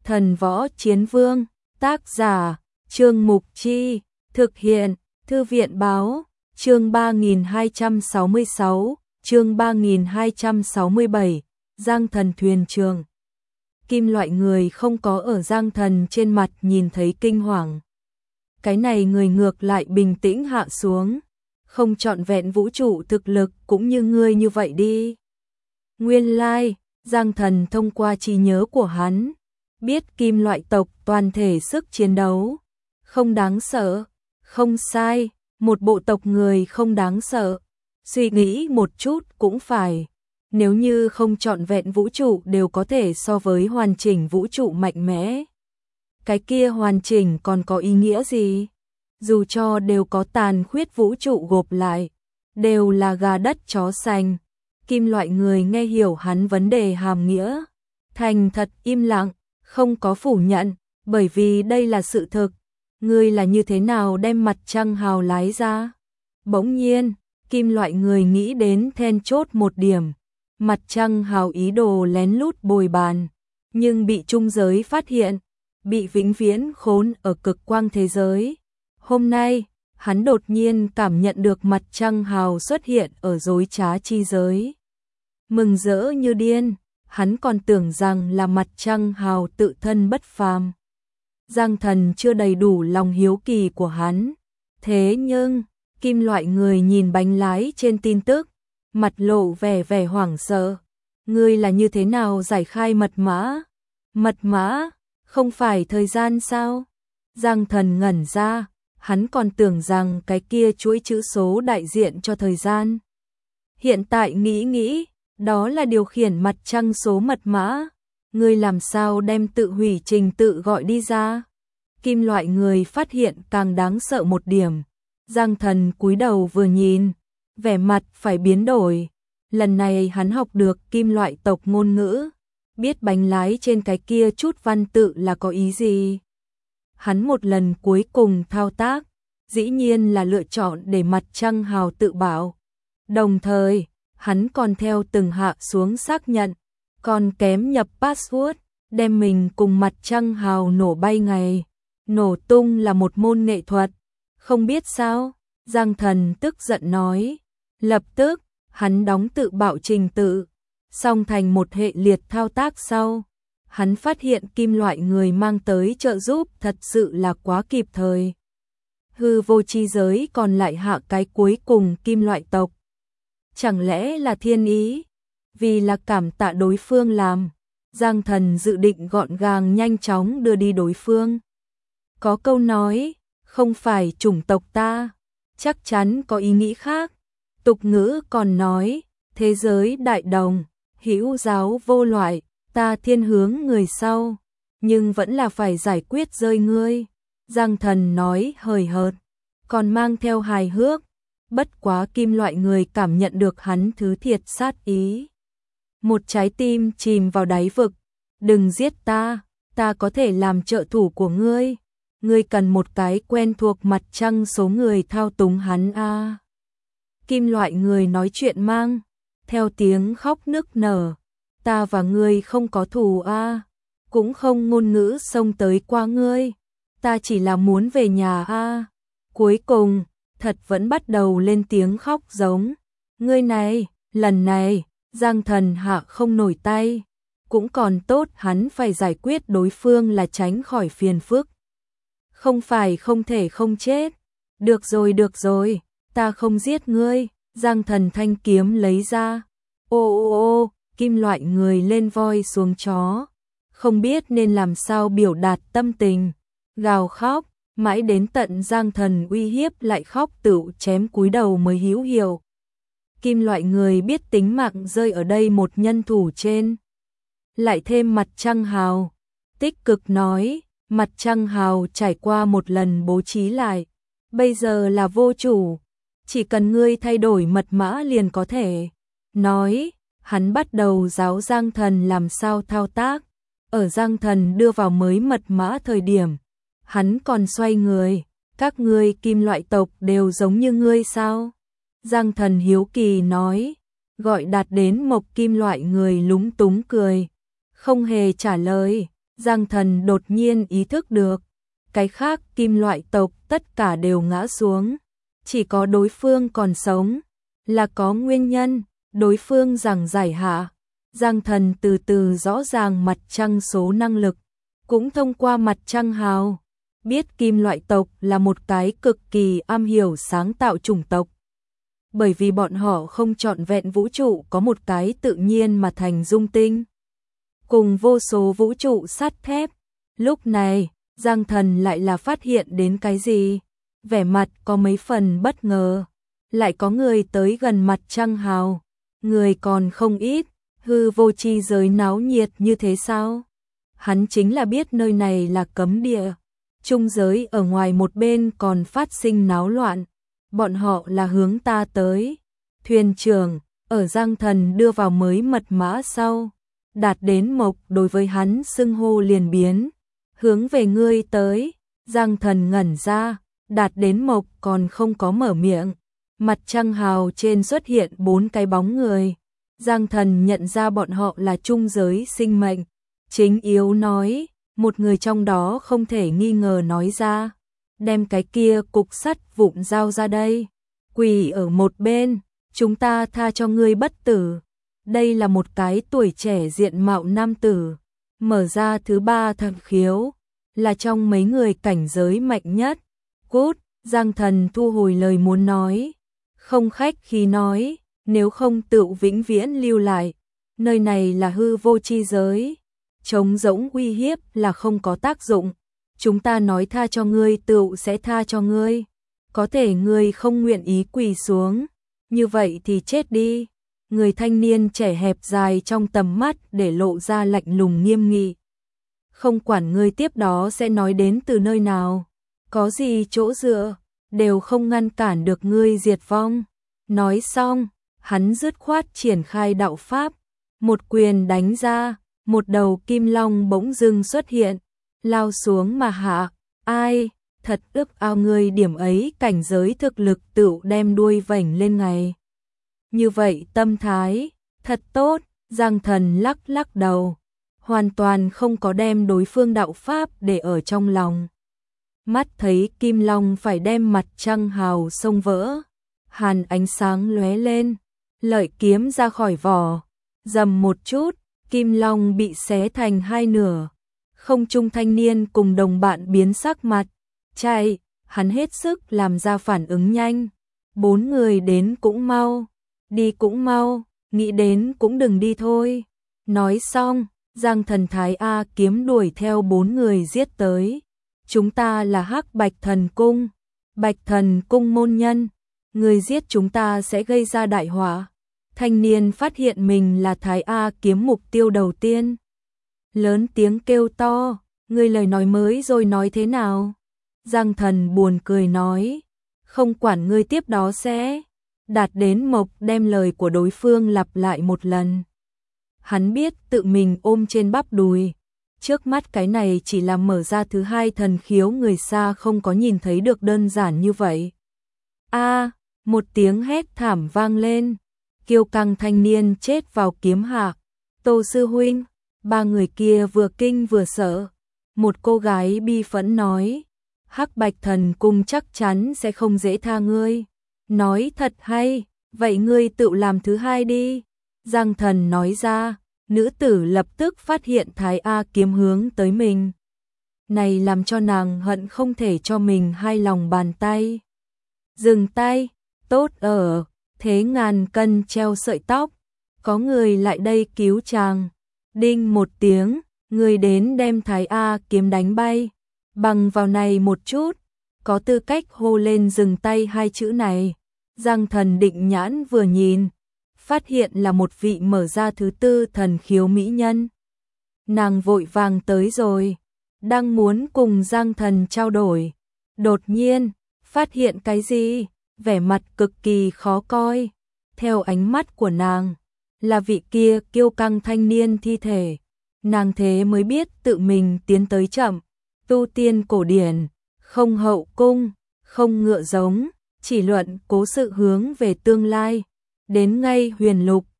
Thần Võ Chiến Vương, tác giả, Trương Mục Chi, thực hiện, Thư viện Báo, chương 3266, chương 3267, Giang Thần thuyền trường. Kim Loại người không có ở Giang Thần trên mặt nhìn thấy kinh hoàng. Cái này người ngược lại bình tĩnh hạ xuống, không trọn vẹn vũ trụ thực lực cũng như ngươi như vậy đi. Nguyên lai, Giang Thần thông qua trí nhớ của hắn, biết Kim Loại tộc toàn thể sức chiến đấu không đáng sợ, không sai, một bộ tộc người không đáng sợ. Suy nghĩ một chút cũng phải, nếu như không trọn vẹn vũ trụ đều có thể so với hoàn chỉnh vũ trụ mạnh mẽ. Cái kia hoàn chỉnh còn có ý nghĩa gì? Dù cho đều có tàn khuyết vũ trụ gộp lại, đều là gà đất chó sành. Kim Loại người nghe hiểu hắn vấn đề hàm nghĩa, thành thật im lặng, không có phủ nhận, bởi vì đây là sự thực. Ngươi là như thế nào đem mặt trăng hào lái ra? Bỗng nhiên, Kim Loại người nghĩ đến then chốt một điểm. Mặt trăng hào ý đồ lén lút bồi bàn, nhưng bị trung giới phát hiện, bị vĩnh viễn khốn ở cực quang thế giới. Hôm nay, hắn đột nhiên cảm nhận được mặt trăng hào xuất hiện ở dối trá chi giới. Mừng rỡ như điên, hắn còn tưởng rằng là mặt trăng hào tự thân bất phàm. Giang Thần chưa đầy đủ lòng hiếu kỳ của hắn. Thế nhưng, Kim Loại người nhìn bánh lái trên tin tức, mặt lộ vẻ hoảng sợ. Ngươi là như thế nào giải khai mật mã? Mật mã? Không phải thời gian sao? Giang Thần ngẩn ra, hắn còn tưởng rằng cái kia chuỗi chữ số đại diện cho thời gian. Hiện tại nghĩ, đó là điều khiển mặt trăng số mật mã. Ngươi làm sao đem tự hủy trình tự gọi đi ra? Kim Loại người phát hiện càng đáng sợ một điểm. Giang Thần cúi đầu vừa nhìn, vẻ mặt phải biến đổi. Lần này hắn học được Kim Loại tộc ngôn ngữ, biết bánh lái trên cái kia chút văn tự là có ý gì. Hắn một lần cuối cùng thao tác, dĩ nhiên là lựa chọn để mặt trăng hào tự bảo. Đồng thời, hắn còn theo từng hạ xuống xác nhận, còn kém nhập password, đem mình cùng mặt trăng hào nổ bay ngày. Nổ tung là một môn nghệ thuật, không biết sao? Giang Thần tức giận nói. Lập tức, hắn đóng tự bảo trình tự, song thành một hệ liệt thao tác sau. Hắn phát hiện Kim Loại người mang tới trợ giúp thật sự là quá kịp thời. Hư vô chi giới còn lại hạ cái cuối cùng Kim Loại tộc. Chẳng lẽ là thiên ý? Vì là cảm tạ đối phương làm, Giang Thần dự định gọn gàng nhanh chóng đưa đi đối phương. Có câu nói, không phải chủng tộc ta, chắc chắn có ý nghĩ khác. Tục ngữ còn nói, thế giới đại đồng, hữu giáo vô loại, ta thiên hướng người sau, nhưng vẫn là phải giải quyết rơi ngươi. Giang Thần nói hời hợt, còn mang theo hài hước. Bất quá Kim Loại người cảm nhận được hắn thứ thiệt sát ý. Một trái tim chìm vào đáy vực. Đừng giết ta, ta có thể làm trợ thủ của ngươi. Ngươi cần một cái quen thuộc mặt trăng số người thao túng hắn a. Kim Loại người nói chuyện mang theo tiếng khóc nức nở. Ta và ngươi không có thù a, cũng không ngôn ngữ xông tới qua ngươi. Ta chỉ là muốn về nhà a. Cuối cùng, thật vẫn bắt đầu lên tiếng khóc giống. Ngươi này, lần này, Giang Thần hạ không nổi tay. Cũng còn tốt hắn phải giải quyết đối phương là tránh khỏi phiền phức. Không phải không thể không chết. Được rồi, ta không giết ngươi. Giang Thần thanh kiếm lấy ra. Ô, Kim Loại người lên voi xuống chó. Không biết nên làm sao biểu đạt tâm tình. Gào khóc, mãi đến tận Giang Thần uy hiếp lại khóc tựu chém cúi đầu mới hữu hiệu. Kim Loại người biết tính mạng rơi ở đây một nhân thủ trên. Lại thêm mặt trăng hào. Tích cực nói, mặt trăng hào trải qua một lần bố trí lại. Bây giờ là vô chủ. Chỉ cần ngươi thay đổi mật mã liền có thể. Nói, hắn bắt đầu giáo Giang Thần làm sao thao tác. Ở Giang Thần đưa vào mới mật mã thời điểm, hắn còn xoay người. Các ngươi Kim Loại tộc đều giống như ngươi sao? Giang Thần hiếu kỳ nói. Gọi đạt đến Mộc Kim Loại người lúng túng cười. Không hề trả lời. Giang Thần đột nhiên ý thức được, cái khác kim loại tộc tất cả đều ngã xuống, chỉ có đối phương còn sống, là có nguyên nhân, đối phương giảng giải hạ. Giang Thần từ từ rõ ràng mặt trăng số năng lực, cũng thông qua mặt trăng hào, biết kim loại tộc là một cái cực kỳ am hiểu sáng tạo chủng tộc. Bởi vì bọn họ không trọn vẹn vũ trụ có một cái tự nhiên mà thành dung tinh, cùng vô số vũ trụ sắt thép. Lúc này, Giang Thần lại là phát hiện đến cái gì? Vẻ mặt có mấy phần bất ngờ. Lại có người tới gần mặt trăng hào, người còn không ít, hư vô chi giới náo nhiệt như thế sao? Hắn chính là biết nơi này là cấm địa, trung giới ở ngoài một bên còn phát sinh náo loạn, bọn họ là hướng ta tới. Thuyền trưởng, ở Giang Thần đưa vào mới mật mã sau, Đạt đến Mộc đối với hắn xưng hô liền biến, hướng về ngươi tới. Giang Thần ngẩn ra, Đạt đến Mộc còn không có mở miệng, mặt trăng hào trên xuất hiện 4 cái bóng người. Giang Thần nhận ra bọn họ là trung giới sinh mệnh. Chính yếu nói, một người trong đó không thể nghi ngờ nói ra, đem cái kia cục sắt vụn giao ra đây. Quỳ ở một bên, chúng ta tha cho ngươi bất tử. Đây là một cái tuổi trẻ diện mạo nam tử, mở ra thứ 3 thần khiếu, là trong mấy người cảnh giới mạnh nhất. Cút, Giang Thần thu hồi lời muốn nói, không khách khí nói, nếu không tự vĩnh viễn lưu lại, nơi này là hư vô chi giới, trống rỗng uy hiếp là không có tác dụng, chúng ta nói tha cho ngươi tự sẽ tha cho ngươi, có thể ngươi không nguyện ý quỳ xuống, như vậy thì chết đi. Người thanh niên trẻ hẹp dài trong tầm mắt để lộ ra lạnh lùng nghiêm nghị. Không quản ngươi tiếp đó sẽ nói đến từ nơi nào, có gì chỗ dựa, đều không ngăn cản được ngươi diệt vong. Nói xong, hắn dứt khoát triển khai đạo pháp, một quyền đánh ra, một đầu kim long bỗng dưng xuất hiện, lao xuống mà hạ. Ai, thật ước ao ngươi điểm ấy cảnh giới thực lực tự đem đuôi vảnh lên ngày. Như vậy tâm thái, thật tốt. Giang Thần lắc lắc đầu, hoàn toàn không có đem đối phương đạo pháp để ở trong lòng. Mắt thấy kim long phải đem mặt trăng hào xông vỡ, hàn ánh sáng lóe lên, lợi kiếm ra khỏi vỏ, rầm một chút, kim long bị xé thành 2 nửa. Không trung thanh niên cùng đồng bạn biến sắc mặt, chạy, hắn hết sức làm ra phản ứng nhanh. 4 người đến cũng mau, đi cũng mau, nghĩ đến cũng đừng đi thôi. Nói xong, Giang Thần Thái A kiếm đuổi theo 4 người giết tới. Chúng ta là Hắc Bạch Thần Cung, Bạch Thần Cung môn nhân, người giết chúng ta sẽ gây ra đại họa. Thanh niên phát hiện mình là Thái A kiếm mục tiêu đầu tiên, lớn tiếng kêu to, ngươi lời nói mới rồi nói thế nào? Giang Thần buồn cười nói, không quản ngươi tiếp đó sẽ. Đạt đến Mộc đem lời của đối phương lặp lại một lần. Hắn biết tự mình ôm trên bắp đùi, trước mắt cái này chỉ là mở ra thứ 2 thần khiếu, người xa không có nhìn thấy được đơn giản như vậy. A, một tiếng hét thảm vang lên, kiêu căng thanh niên chết vào kiếm hạ. Tô sư huynh, 3 người kia vừa kinh vừa sợ. Một cô gái bi phẫn nói, Hắc Bạch Thần Cung chắc chắn sẽ không dễ tha ngươi. Nói thật hay, vậy ngươi tự làm thứ 2 đi. Giang Thần nói ra, nữ tử lập tức phát hiện Thái A kiếm hướng tới mình. Này làm cho nàng hận không thể cho mình 2 lòng bàn tay. Dừng tay, tốt ở, thế ngàn cân treo sợi tóc, có người lại đây cứu chàng. Đinh một tiếng, người đến đem Thái A kiếm đánh bay, bằng vào này một chút, có tư cách hô lên dừng tay 2 chữ này. Giang Thần định nhãn vừa nhìn, phát hiện là một vị mở ra thứ 4 thần khiếu mỹ nhân. Nàng vội vàng tới rồi, đang muốn cùng Giang Thần trao đổi. Đột nhiên, phát hiện cái gì? Vẻ mặt cực kỳ khó coi. Theo ánh mắt của nàng, là vị kia kiêu căng thanh niên thi thể. Nàng thế mới biết tự mình tiến tới chậm. Tu tiên cổ điển, không hậu cung, không ngựa giống, chỉ luận cố sự hướng về tương lai. Đến ngay huyền lục,